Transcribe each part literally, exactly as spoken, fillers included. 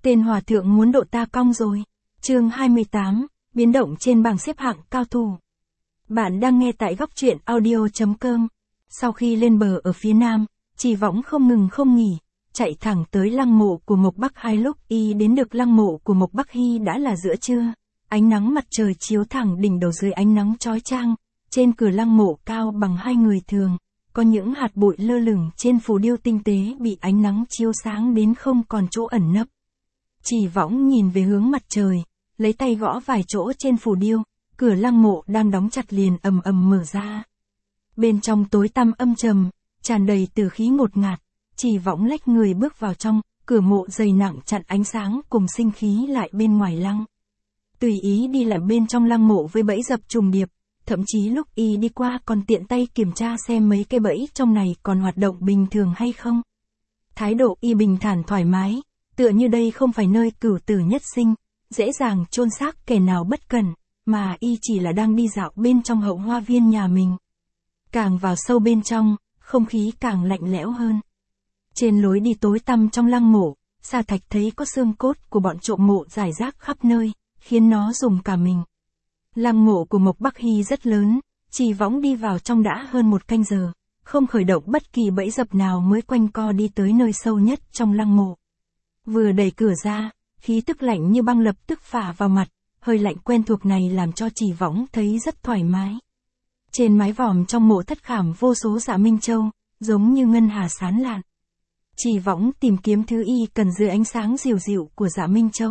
Tên hòa thượng muốn độ ta cong rồi. Chương hai mươi tám, biến động trên bảng xếp hạng cao thủ. Bạn đang nghe tại góc truyện audio chấm com. Sau khi lên bờ ở phía nam, Trì Võng không ngừng không nghỉ, chạy thẳng tới lăng mộ của Mộc Bắc Hai. Lúc y đến được lăng mộ của Mộc Bắc Hy đã là giữa trưa, ánh nắng mặt trời chiếu thẳng đỉnh đầu dưới ánh nắng chói chang. Trên cửa lăng mộ cao bằng hai người thường, có những hạt bụi lơ lửng trên phù điêu tinh tế bị ánh nắng chiếu sáng đến không còn chỗ ẩn nấp. Trì Võng nhìn về hướng mặt trời, lấy tay gõ vài chỗ trên phù điêu, cửa lăng mộ đang đóng chặt liền ầm ầm mở ra. Bên trong tối tăm âm trầm, tràn đầy tử khí ngột ngạt, Trì Võng lách người bước vào trong, cửa mộ dày nặng chặn ánh sáng cùng sinh khí lại bên ngoài lăng. Tùy ý đi lại bên trong lăng mộ với bẫy dập trùng điệp, thậm chí lúc y đi qua còn tiện tay kiểm tra xem mấy cái bẫy trong này còn hoạt động bình thường hay không. Thái độ y bình thản thoải mái, tựa như đây không phải nơi cửu tử nhất sinh, dễ dàng chôn xác kẻ nào bất cẩn, mà y chỉ là đang đi dạo bên trong hậu hoa viên nhà mình. Càng vào sâu bên trong, không khí càng lạnh lẽo hơn. Trên lối đi tối tăm trong lăng mộ, Sa Thạch thấy có xương cốt của bọn trộm mộ rải rác khắp nơi, khiến nó rùng cả mình. Lăng mộ của Mộc Bắc Hy rất lớn, Trì Võng đi vào trong đã hơn một canh giờ, không khởi động bất kỳ bẫy dập nào mới quanh co đi tới nơi sâu nhất trong lăng mộ. Vừa đẩy cửa ra, khí tức lạnh như băng lập tức phả vào mặt, hơi lạnh quen thuộc này làm cho Trì Võng thấy rất thoải mái. Trên mái vòm trong mộ thất khảm vô số dạ minh châu, giống như ngân hà sán lạn. Trì Võng tìm kiếm thứ y cần dưới ánh sáng dịu dịu của dạ minh châu.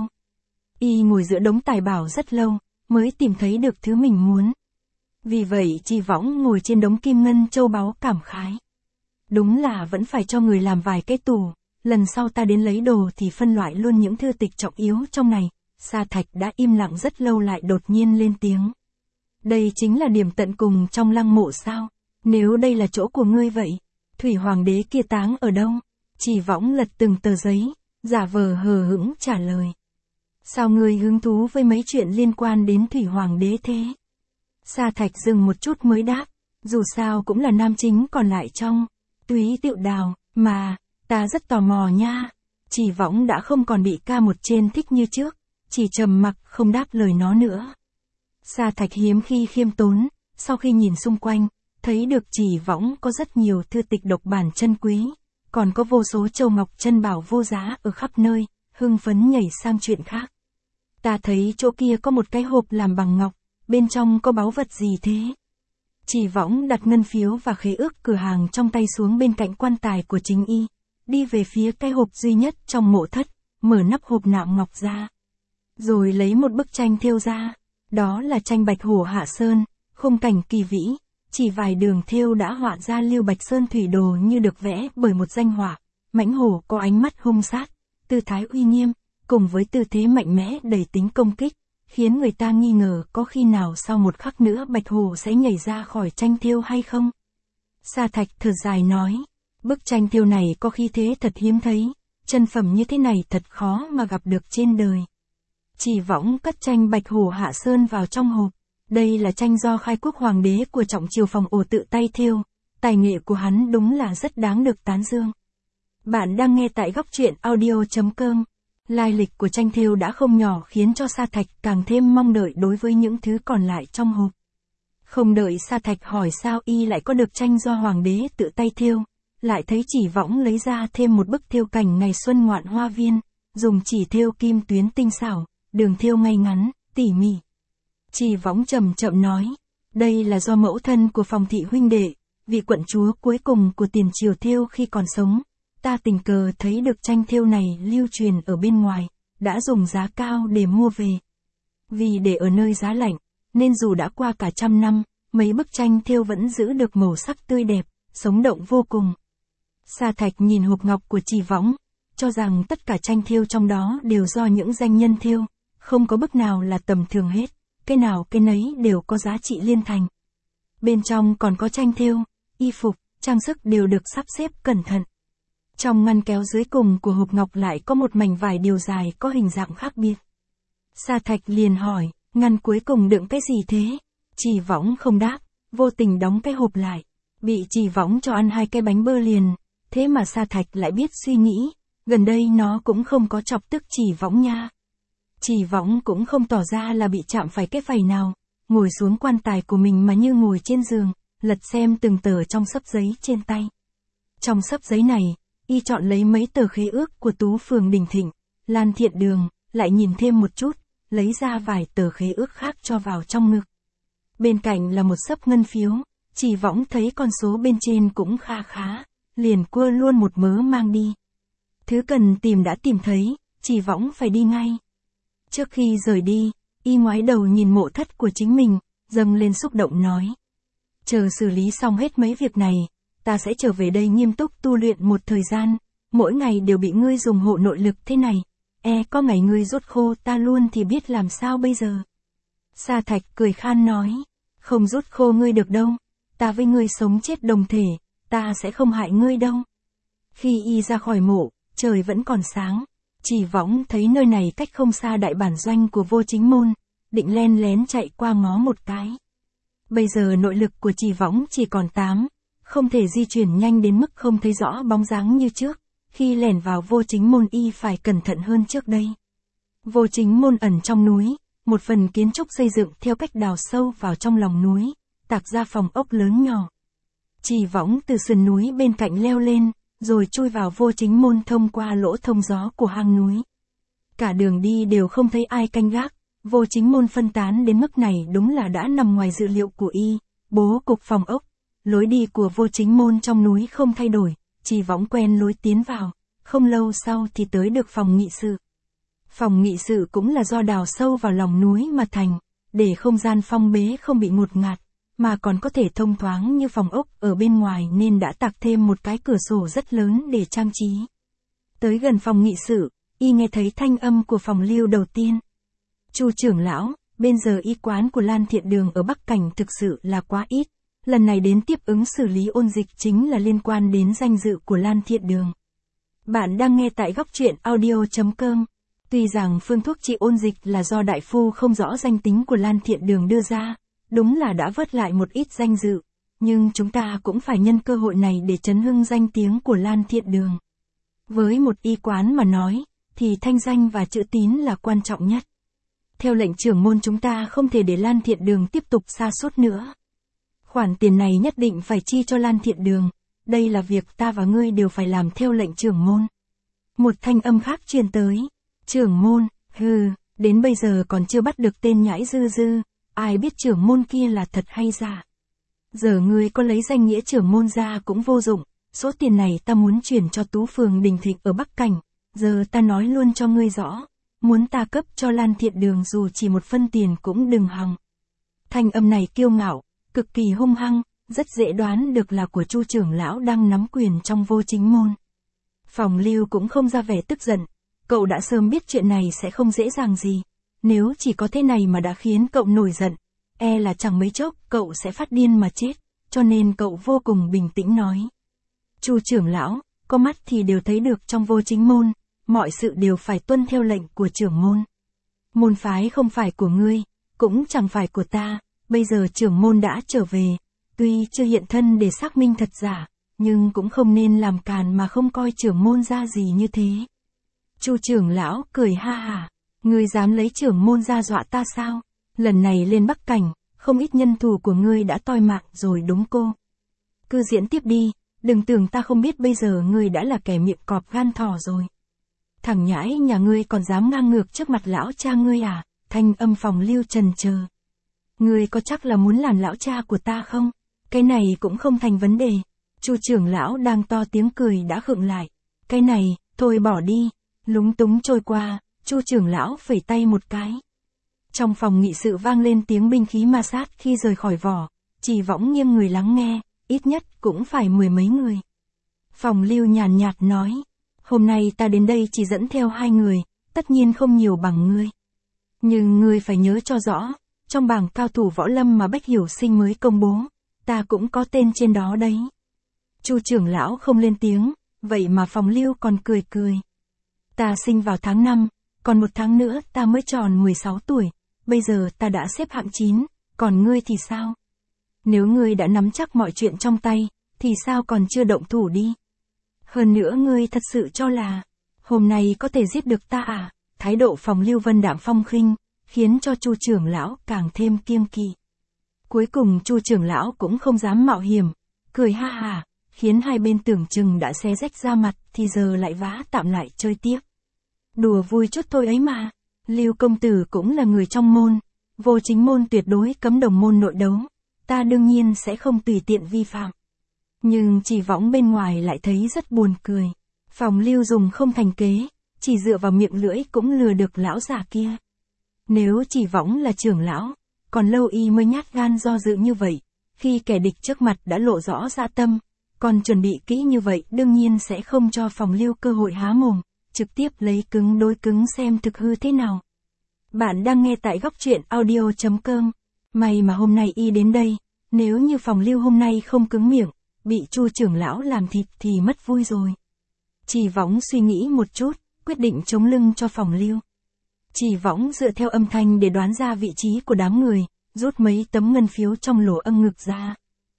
Y ngồi giữa đống tài bảo rất lâu, mới tìm thấy được thứ mình muốn. Vì vậy Trì Võng ngồi trên đống kim ngân châu báu cảm khái. Đúng là vẫn phải cho người làm vài cái tủ, lần sau ta đến lấy đồ thì phân loại luôn những thư tịch trọng yếu trong này. Sa Thạch đã im lặng rất lâu lại đột nhiên lên tiếng. Đây chính là điểm tận cùng trong lăng mộ sao? Nếu đây là chỗ của ngươi vậy, Thủy Hoàng đế kia táng ở đâu? Trì Võng lật từng tờ giấy, giả vờ hờ hững trả lời. Sao ngươi hứng thú với mấy chuyện liên quan đến Thủy Hoàng đế thế? Sa Thạch dừng một chút mới đáp, dù sao cũng là nam chính còn lại trong Túy Tiệu Đào, mà, ta rất tò mò nha. Trì Võng đã không còn bị ca một trên thích như trước, chỉ trầm mặc không đáp lời nó nữa. Sa Thạch hiếm khi khiêm tốn, sau khi nhìn xung quanh, thấy được Trì Võng có rất nhiều thư tịch độc bản chân quý, còn có vô số châu ngọc chân bảo vô giá ở khắp nơi, hưng phấn nhảy sang chuyện khác. Ta thấy chỗ kia có một cái hộp làm bằng ngọc, bên trong có báu vật gì thế? Trì Võng đặt ngân phiếu và khế ước cửa hàng trong tay xuống bên cạnh quan tài của chính y, đi về phía cái hộp duy nhất trong mộ thất, mở nắp hộp nạm ngọc ra. Rồi lấy một bức tranh thêu ra, đó là tranh Bạch Hổ Hạ Sơn, khung cảnh kỳ vĩ, chỉ vài đường thêu đã họa ra Lưu Bạch Sơn thủy đồ như được vẽ bởi một danh họa. Mãnh hổ có ánh mắt hung sát, tư thái uy nghiêm, cùng với tư thế mạnh mẽ đầy tính công kích, khiến người ta nghi ngờ có khi nào sau một khắc nữa Bạch Hổ sẽ nhảy ra khỏi tranh thêu hay không. Sa Thạch thở dài nói, bức tranh thêu này có khí thế thật hiếm thấy, chân phẩm như thế này thật khó mà gặp được trên đời. Trì Võng cất tranh Bạch Hổ Hạ Sơn vào trong hộp. Đây là tranh do Khai Quốc Hoàng đế của Trọng Triều Phòng Ổ tự tay thêu, tài nghệ của hắn đúng là rất đáng được tán dương. Bạn đang nghe tại góc truyện audio chấm com. Lai lịch của tranh thêu đã không nhỏ khiến cho Sa Thạch càng thêm mong đợi đối với những thứ còn lại trong hộp. Không đợi Sa Thạch hỏi sao y lại có được tranh do Hoàng đế tự tay thêu, lại thấy Trì Võng lấy ra thêm một bức thêu cảnh ngày xuân ngoạn hoa viên, dùng chỉ thêu kim tuyến tinh xảo, đường thêu ngay ngắn, tỉ mỉ. Trì Võng chậm chậm nói, đây là do mẫu thân của Phòng thị huynh đệ, vị quận chúa cuối cùng của tiền triều thêu khi còn sống. Ta tình cờ thấy được tranh thêu này lưu truyền ở bên ngoài, đã dùng giá cao để mua về. Vì để ở nơi giá lạnh, nên dù đã qua cả trăm năm, mấy bức tranh thêu vẫn giữ được màu sắc tươi đẹp, sống động vô cùng. Sa Thạch nhìn hộp ngọc của Trì Võng, cho rằng tất cả tranh thêu trong đó đều do những danh nhân thêu, không có bức nào là tầm thường hết, cái nào cái nấy đều có giá trị liên thành. Bên trong còn có tranh thêu, y phục, trang sức đều được sắp xếp cẩn thận. Trong ngăn kéo dưới cùng của hộp ngọc lại có một mảnh vải điều dài có hình dạng khác biệt. Sa Thạch liền hỏi, ngăn cuối cùng đựng cái gì thế? Trì Võng không đáp, vô tình đóng cái hộp lại. Bị Trì Võng cho ăn hai cái bánh bơ liền, thế mà Sa Thạch lại biết suy nghĩ, gần đây nó cũng không có chọc tức Chỉ Võng nha. Chỉ Võng cũng không tỏ ra là bị chạm phải cái phẩy nào, ngồi xuống quan tài của mình mà như ngồi trên giường, lật xem từng tờ trong xấp giấy trên tay. Trong xấp giấy này, y chọn lấy mấy tờ khế ước của Tú Phường Đình Thịnh, Lan Thiện Đường, lại nhìn thêm một chút, lấy ra vài tờ khế ước khác cho vào trong ngực. Bên cạnh là một xấp ngân phiếu, Chỉ Võng thấy con số bên trên cũng kha khá, liền cua luôn một mớ mang đi. Thứ cần tìm đã tìm thấy, Chỉ Võng phải đi ngay. Trước khi rời đi, y ngoái đầu nhìn mộ thất của chính mình, dâng lên xúc động nói. Chờ xử lý xong hết mấy việc này, ta sẽ trở về đây nghiêm túc tu luyện một thời gian, mỗi ngày đều bị ngươi dùng hộ nội lực thế này, e có ngày ngươi rút khô ta luôn thì biết làm sao bây giờ. Sa Thạch cười khan nói, không rút khô ngươi được đâu, ta với ngươi sống chết đồng thể, ta sẽ không hại ngươi đâu. Khi y ra khỏi mộ, trời vẫn còn sáng, Chỉ Võng thấy nơi này cách không xa đại bản doanh của Vô Chính Môn, định len lén chạy qua ngó một cái. Bây giờ nội lực của Chỉ Võng chỉ còn tám, không thể di chuyển nhanh đến mức không thấy rõ bóng dáng như trước, khi lẻn vào Vô Chính Môn y phải cẩn thận hơn trước đây. Vô Chính Môn ẩn trong núi, một phần kiến trúc xây dựng theo cách đào sâu vào trong lòng núi, tạc ra phòng ốc lớn nhỏ. Chỉ Võng từ sườn núi bên cạnh leo lên, rồi chui vào Vô Chính Môn thông qua lỗ thông gió của hang núi. Cả đường đi đều không thấy ai canh gác, Vô Chính Môn phân tán đến mức này đúng là đã nằm ngoài dự liệu của y, bố cục phòng ốc. Lối đi của Vô Chính Môn trong núi không thay đổi, Chỉ Võng quen lối tiến vào, không lâu sau thì tới được phòng nghị sự. Phòng nghị sự cũng là do đào sâu vào lòng núi mà thành, để không gian phong bế không bị ngột ngạt, mà còn có thể thông thoáng như phòng ốc ở bên ngoài nên đã tạc thêm một cái cửa sổ rất lớn để trang trí. Tới gần phòng nghị sự, y nghe thấy thanh âm của phòng lưu đầu tiên. Chu trưởng lão, bên giờ y quán của Lan Thiện Đường ở Bắc Cảnh thực sự là quá ít. Lần này đến tiếp ứng xử lý ôn dịch chính là liên quan đến danh dự của Lan Thiện Đường. Bạn đang nghe tại góc truyện audio chấm com. Tuy rằng phương thuốc trị ôn dịch là do đại phu không rõ danh tính của Lan Thiện Đường đưa ra, đúng là đã vớt lại một ít danh dự, nhưng chúng ta cũng phải nhân cơ hội này để chấn hưng danh tiếng của Lan Thiện Đường. Với một y quán mà nói, thì thanh danh và chữ tín là quan trọng nhất. Theo lệnh trưởng môn chúng ta không thể để Lan Thiện Đường tiếp tục sa sút nữa. Khoản tiền này nhất định phải chi cho Lan Thiện Đường, đây là việc ta và ngươi đều phải làm theo lệnh trưởng môn. Một thanh âm khác truyền tới, trưởng môn, hừ, đến bây giờ còn chưa bắt được tên nhãi dư dư, ai biết trưởng môn kia là thật hay giả. Giờ ngươi có lấy danh nghĩa trưởng môn ra cũng vô dụng, số tiền này ta muốn chuyển cho Tú Phường Đình Thịnh ở Bắc Cảnh, giờ ta nói luôn cho ngươi rõ, muốn ta cấp cho Lan Thiện Đường dù chỉ một phân tiền cũng đừng hòng. Thanh âm này kiêu ngạo, cực kỳ hung hăng, rất dễ đoán được là của Chu trưởng lão đang nắm quyền trong Vô Chính Môn. Phòng Lưu cũng không ra vẻ tức giận, cậu đã sớm biết chuyện này sẽ không dễ dàng gì, nếu chỉ có thế này mà đã khiến cậu nổi giận, e là chẳng mấy chốc cậu sẽ phát điên mà chết, cho nên cậu vô cùng bình tĩnh nói. Chu trưởng lão, có mắt thì đều thấy được trong Vô Chính Môn, mọi sự đều phải tuân theo lệnh của trưởng môn. Môn phái không phải của ngươi, cũng chẳng phải của ta. Bây giờ trưởng môn đã trở về, tuy chưa hiện thân để xác minh thật giả, nhưng cũng không nên làm càn mà không coi trưởng môn ra gì như thế. Chu trưởng lão cười ha hả, ngươi dám lấy trưởng môn ra dọa ta sao? Lần này lên Bắc Cảnh, không ít nhân thủ của ngươi đã toi mạng rồi đúng cô. Cứ diễn tiếp đi, đừng tưởng ta không biết bây giờ ngươi đã là kẻ miệng cọp gan thỏ rồi. Thằng nhãi nhà ngươi còn dám ngang ngược trước mặt lão cha ngươi à? Thanh âm Phòng Lưu trần chờ. Ngươi có chắc là muốn làm lão cha của ta không? Cái này cũng không thành vấn đề. Chu trưởng lão đang to tiếng cười đã khựng lại. Cái này, thôi bỏ đi. Lúng túng trôi qua, Chu trưởng lão phẩy tay một cái. Trong phòng nghị sự vang lên tiếng binh khí ma sát khi rời khỏi vỏ. Chỉ Võng nghiêng người lắng nghe, ít nhất cũng phải mười mấy người. Phòng Lưu nhàn nhạt nói, hôm nay ta đến đây chỉ dẫn theo hai người, tất nhiên không nhiều bằng ngươi. Nhưng ngươi phải nhớ cho rõ, trong bảng cao thủ võ lâm mà Bách Hiểu Sinh mới công bố, ta cũng có tên trên đó đấy. Chu trưởng lão không lên tiếng, vậy mà Phòng Lưu còn cười cười. Ta sinh vào tháng năm, còn một tháng nữa ta mới tròn mười sáu tuổi, bây giờ ta đã xếp hạng chín, còn ngươi thì sao? Nếu ngươi đã nắm chắc mọi chuyện trong tay, thì sao còn chưa động thủ đi? Hơn nữa ngươi thật sự cho là, hôm nay có thể giết được ta à? Thái độ Phòng Lưu Vân đạm phong khinh, khiến cho Chu trưởng lão càng thêm kiêng kỵ. Cuối cùng Chu trưởng lão cũng không dám mạo hiểm, cười ha hà, khiến hai bên tưởng chừng đã xé rách ra mặt thì giờ lại vá tạm lại chơi tiếp. Đùa vui chút thôi ấy mà, Lưu công tử cũng là người trong môn, vô chính môn tuyệt đối cấm đồng môn nội đấu, ta đương nhiên sẽ không tùy tiện vi phạm. Nhưng Chỉ Võng bên ngoài lại thấy rất buồn cười. Phòng Lưu dùng không thành kế, chỉ dựa vào miệng lưỡi cũng lừa được lão già kia. Nếu Chỉ Võng là trưởng lão, còn lâu y mới nhát gan do dự như vậy, khi kẻ địch trước mặt đã lộ rõ dạ tâm, còn chuẩn bị kỹ như vậy đương nhiên sẽ không cho Phòng Lưu cơ hội há mồm, trực tiếp lấy cứng đối cứng xem thực hư thế nào. Bạn đang nghe tại góc truyện audio chấm com. May mà hôm nay y đến đây, nếu như Phòng Lưu hôm nay không cứng miệng, bị Chu trưởng lão làm thịt thì mất vui rồi. Chỉ Võng suy nghĩ một chút, quyết định chống lưng cho Phòng Lưu. Chỉ Võng dựa theo âm thanh để đoán ra vị trí của đám người, rút mấy tấm ngân phiếu trong lỗ âng ngực ra.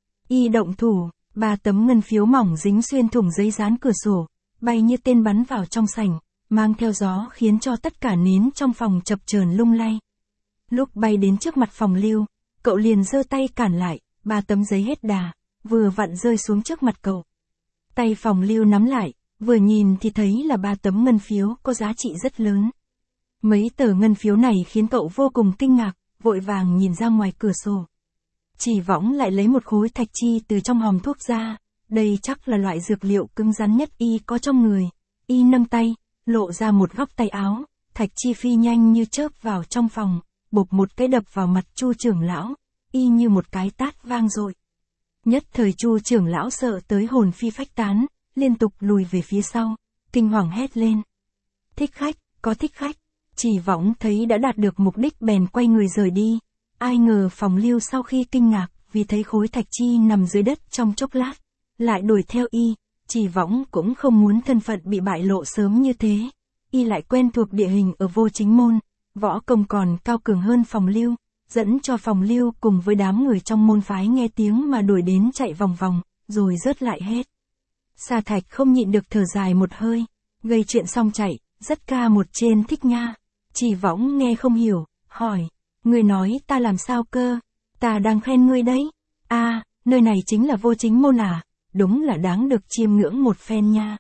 Y động thủ, ba tấm ngân phiếu mỏng dính xuyên thủng giấy dán cửa sổ, bay như tên bắn vào trong sảnh, mang theo gió khiến cho tất cả nến trong phòng chập chờn lung lay. Lúc bay đến trước mặt Phòng Lưu, cậu liền giơ tay cản lại, ba tấm giấy hết đà, vừa vặn rơi xuống trước mặt cậu. Tay Phòng Lưu nắm lại, vừa nhìn thì thấy là ba tấm ngân phiếu có giá trị rất lớn. Mấy tờ ngân phiếu này khiến cậu vô cùng kinh ngạc, vội vàng nhìn ra ngoài cửa sổ. Chỉ Võng lại lấy một khối thạch chi từ trong hòm thuốc ra, đây chắc là loại dược liệu cứng rắn nhất y có trong người. Y nâng tay, lộ ra một góc tay áo, thạch chi phi nhanh như chớp vào trong phòng, bộp một cái đập vào mặt Chu trưởng lão, y như một cái tát vang dội. Nhất thời Chu trưởng lão sợ tới hồn phi phách tán, liên tục lùi về phía sau, kinh hoàng hét lên. Thích khách, có thích khách. Chỉ Võng thấy đã đạt được mục đích bèn quay người rời đi. Ai ngờ Phòng Lưu sau khi kinh ngạc vì thấy khối thạch chi nằm dưới đất trong chốc lát, lại đuổi theo y. Chỉ Võng cũng không muốn thân phận bị bại lộ sớm như thế. Y lại quen thuộc địa hình ở vô chính môn, võ công còn cao cường hơn Phòng Lưu, dẫn cho Phòng Lưu cùng với đám người trong môn phái nghe tiếng mà đuổi đến chạy vòng vòng, rồi rớt lại hết. Sa Thạch không nhịn được thở dài một hơi, gây chuyện xong chạy, rất ca một trên thích nha. Chỉ Võng nghe không hiểu, hỏi, ngươi nói ta làm sao cơ, ta đang khen ngươi đấy. À, nơi này chính là vô chính môn à, đúng là đáng được chiêm ngưỡng một phen nha.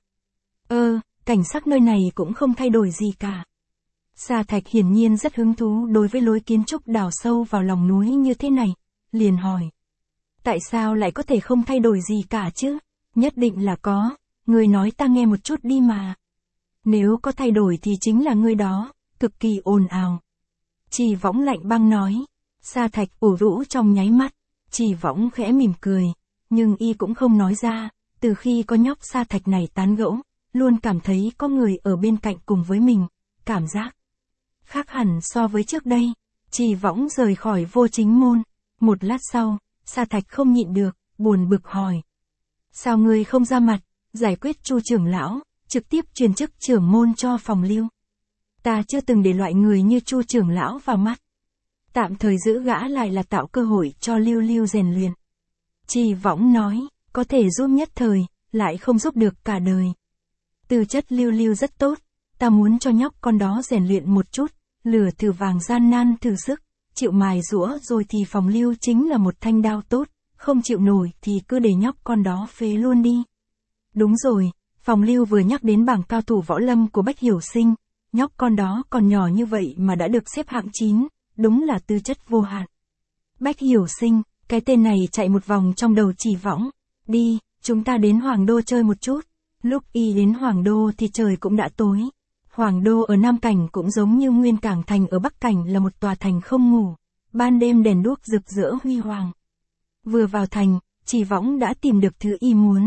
Ơ, cảnh sắc nơi này cũng không thay đổi gì cả. Sa Thạch hiển nhiên rất hứng thú đối với lối kiến trúc đào sâu vào lòng núi như thế này, liền hỏi. Tại sao lại có thể không thay đổi gì cả chứ? Nhất định là có, ngươi nói ta nghe một chút đi mà. Nếu có thay đổi thì chính là ngươi đó, cực kỳ ồn ào. Chỉ Võng lạnh băng nói. Sa Thạch ủ rũ trong nháy mắt, Chỉ Võng khẽ mỉm cười, nhưng y cũng không nói ra, từ khi có nhóc Sa Thạch này tán gẫu, luôn cảm thấy có người ở bên cạnh cùng với mình, cảm giác khác hẳn so với trước đây. Chỉ Võng rời khỏi vô chính môn, một lát sau, Sa Thạch không nhịn được, buồn bực hỏi. Sao ngươi không ra mặt, giải quyết Chu trưởng lão, trực tiếp truyền chức trưởng môn cho Phòng Lưu? Ta chưa từng để loại người như Chu trưởng lão vào mắt. Tạm thời giữ gã lại là tạo cơ hội cho Lưu Lưu rèn luyện. Chỉ Võng nói, có thể giúp nhất thời, lại không giúp được cả đời. Tư chất Lưu Lưu rất tốt, ta muốn cho nhóc con đó rèn luyện một chút, lửa thử vàng gian nan thử sức, chịu mài giũa rồi thì Phòng Lưu chính là một thanh đao tốt, không chịu nổi thì cứ để nhóc con đó phế luôn đi. Đúng rồi, Phòng Lưu vừa nhắc đến bảng cao thủ võ lâm của Bách Hiểu Sinh, nhóc con đó còn nhỏ như vậy mà đã được xếp hạng chín, đúng là tư chất vô hạn. Bách Hiểu Sinh, cái tên này chạy một vòng trong đầu Chỉ Võng. Đi, chúng ta đến Hoàng Đô chơi một chút. Lúc y đến Hoàng Đô thì trời cũng đã tối. Hoàng Đô ở Nam Cảnh cũng giống như Nguyên Cảng Thành ở Bắc Cảnh là một tòa thành không ngủ. Ban đêm đèn đuốc rực rỡ huy hoàng. Vừa vào thành, Chỉ Võng đã tìm được thứ y muốn.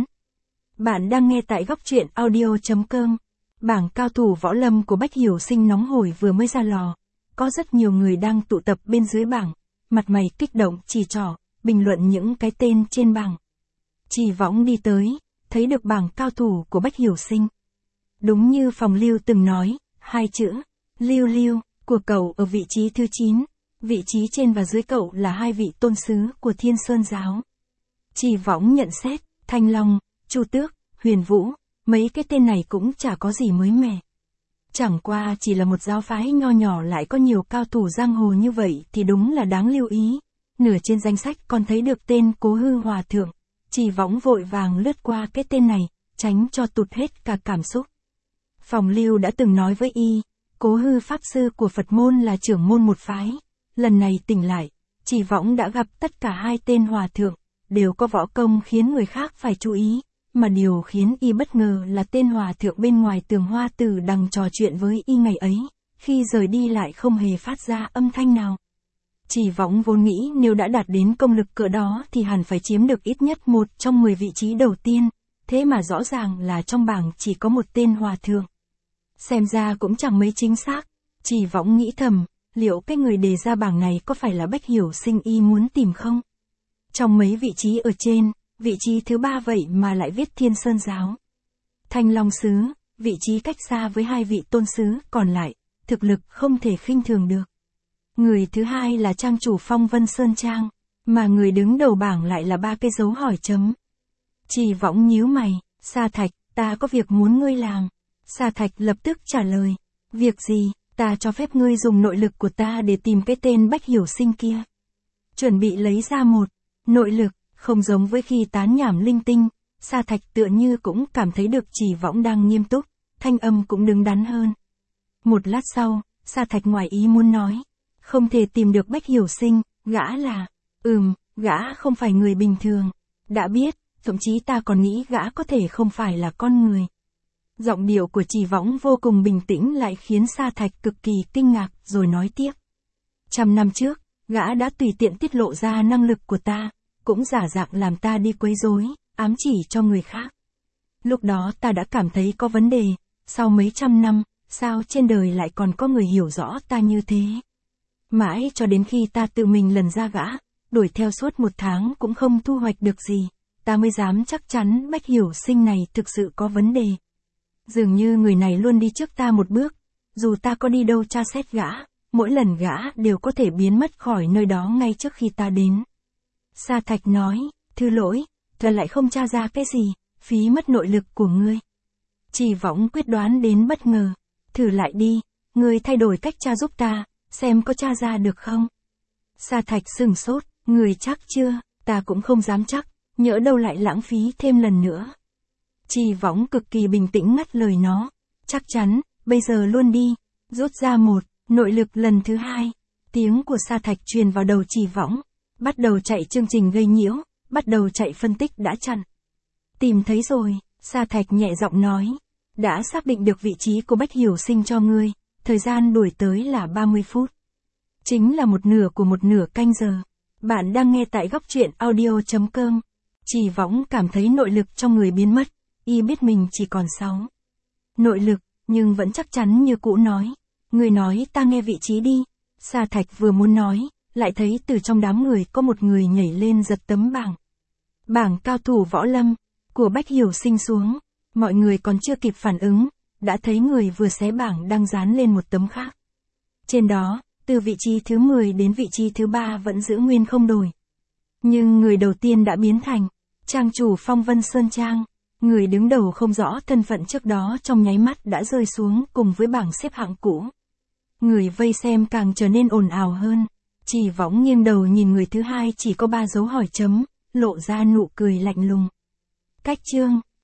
Bạn đang nghe tại góc truyện audio chấm com. Bảng cao thủ võ lâm của Bách Hiểu Sinh nóng hổi vừa mới ra lò. Có rất nhiều người đang tụ tập bên dưới bảng, mặt mày kích động chỉ trỏ, bình luận những cái tên trên bảng. Chỉ Võng đi tới, thấy được bảng cao thủ của Bách Hiểu Sinh. Đúng như Phòng Lưu từng nói, hai chữ, Lưu Lưu, của cậu ở vị trí thứ chín, vị trí trên và dưới cậu là hai vị tôn sứ của Thiên Sơn Giáo. Chỉ Võng nhận xét, Thanh Long, Chu Tước, Huyền Vũ, mấy cái tên này cũng chả có gì mới mẻ. Chẳng qua chỉ là một giáo phái nho nhỏ lại có nhiều cao thủ giang hồ như vậy thì đúng là đáng lưu ý. Nửa trên danh sách còn thấy được tên Cố Hư Hòa Thượng. Chỉ Võng vội vàng lướt qua cái tên này, tránh cho tụt hết cả cảm xúc. Phòng Lưu đã từng nói với y, Cố Hư Pháp Sư của Phật môn là trưởng môn một phái. Lần này tỉnh lại, Chỉ Võng đã gặp tất cả hai tên hòa thượng, đều có võ công khiến người khác phải chú ý. Mà điều khiến y bất ngờ là tên hòa thượng bên ngoài tường hoa tử đằng trò chuyện với y ngày ấy, khi rời đi lại không hề phát ra âm thanh nào. Chỉ Võng vốn nghĩ nếu đã đạt đến công lực cỡ đó thì hẳn phải chiếm được ít nhất một trong mười vị trí đầu tiên, thế mà rõ ràng là trong bảng chỉ có một tên hòa thượng. Xem ra cũng chẳng mấy chính xác, Chỉ Võng nghĩ thầm, liệu cái người đề ra bảng này có phải là Bách Hiểu Sinh y muốn tìm không? Trong mấy vị trí ở trên, vị trí thứ ba vậy mà lại viết Thiên Sơn Giáo. Thanh Long Sứ, vị trí cách xa với hai vị tôn sứ còn lại, thực lực không thể khinh thường được. Người thứ hai là trang chủ Phong Vân Sơn Trang, mà người đứng đầu bảng lại là ba cái dấu hỏi chấm. Chỉ Võng nhíu mày, Sa Thạch, ta có việc muốn ngươi làm. Sa Thạch lập tức trả lời, việc gì, ta cho phép ngươi dùng nội lực của ta để tìm cái tên Bách Hiểu Sinh kia. Chuẩn bị lấy ra một, nội lực, không giống với khi tán nhảm linh tinh, Sa Thạch tựa như cũng cảm thấy được Chỉ Võng đang nghiêm túc, thanh âm cũng đứng đắn hơn. Một lát sau, Sa Thạch ngoài ý muốn nói, không thể tìm được Bách Hiểu Sinh, gã là, ừm, gã không phải người bình thường, đã biết, thậm chí ta còn nghĩ gã có thể không phải là con người. Giọng điệu của Chỉ Võng vô cùng bình tĩnh lại khiến Sa Thạch cực kỳ kinh ngạc rồi nói tiếp. Trăm năm trước, gã đã tùy tiện tiết lộ ra năng lực của ta, cũng giả dạng làm ta đi quấy rối, ám chỉ cho người khác. Lúc đó ta đã cảm thấy có vấn đề, sau mấy trăm năm, sao trên đời lại còn có người hiểu rõ ta như thế. Mãi cho đến khi ta tự mình lần ra gã, đuổi theo suốt một tháng cũng không thu hoạch được gì, ta mới dám chắc chắn Bách Hiểu Sinh này thực sự có vấn đề. Dường như người này luôn đi trước ta một bước, dù ta có đi đâu tra xét gã, mỗi lần gã đều có thể biến mất khỏi nơi đó ngay trước khi ta đến. Sa Thạch nói, thư lỗi, ta lại không tra ra cái gì, phí mất nội lực của ngươi. Chỉ Võng quyết đoán đến bất ngờ, thử lại đi, ngươi thay đổi cách tra giúp ta, xem có tra ra được không. Sa Thạch sừng sốt, người chắc chưa, ta cũng không dám chắc, nhỡ đâu lại lãng phí thêm lần nữa. Chỉ Võng cực kỳ bình tĩnh ngắt lời nó, chắc chắn, bây giờ luôn đi, rút ra một, nội lực lần thứ hai. Tiếng của Sa Thạch truyền vào đầu Chỉ Võng, bắt đầu chạy chương trình gây nhiễu, bắt đầu chạy phân tích đã chặn. Tìm thấy rồi, Sa Thạch nhẹ giọng nói, đã xác định được vị trí của Bách Hiểu Sinh cho ngươi, thời gian đuổi tới là ba mươi phút. Chính là một nửa của một nửa canh giờ. Bạn đang nghe tại góc truyện audio chấm com. Chỉ Võng cảm thấy nội lực trong người biến mất, y biết mình chỉ còn sáu. Nội lực, nhưng vẫn chắc chắn như cũ nói. Người nói ta nghe vị trí đi. Sa Thạch vừa muốn nói, lại thấy từ trong đám người có một người nhảy lên giật tấm bảng. Bảng cao thủ võ lâm, của Bách Hiểu Sinh xuống. Mọi người còn chưa kịp phản ứng, đã thấy người vừa xé bảng đang dán lên một tấm khác. Trên đó, từ vị trí thứ mười đến vị trí thứ ba vẫn giữ nguyên không đổi. Nhưng người đầu tiên đã biến thành trang chủ Phong Vân Sơn Trang. Người đứng đầu không rõ thân phận trước đó trong nháy mắt đã rơi xuống cùng với bảng xếp hạng cũ. Người vây xem càng trở nên ồn ào hơn. Chỉ Võng nghiêng đầu nhìn người thứ hai chỉ có ba dấu hỏi chấm, lộ ra nụ cười lạnh lùng. Cách chương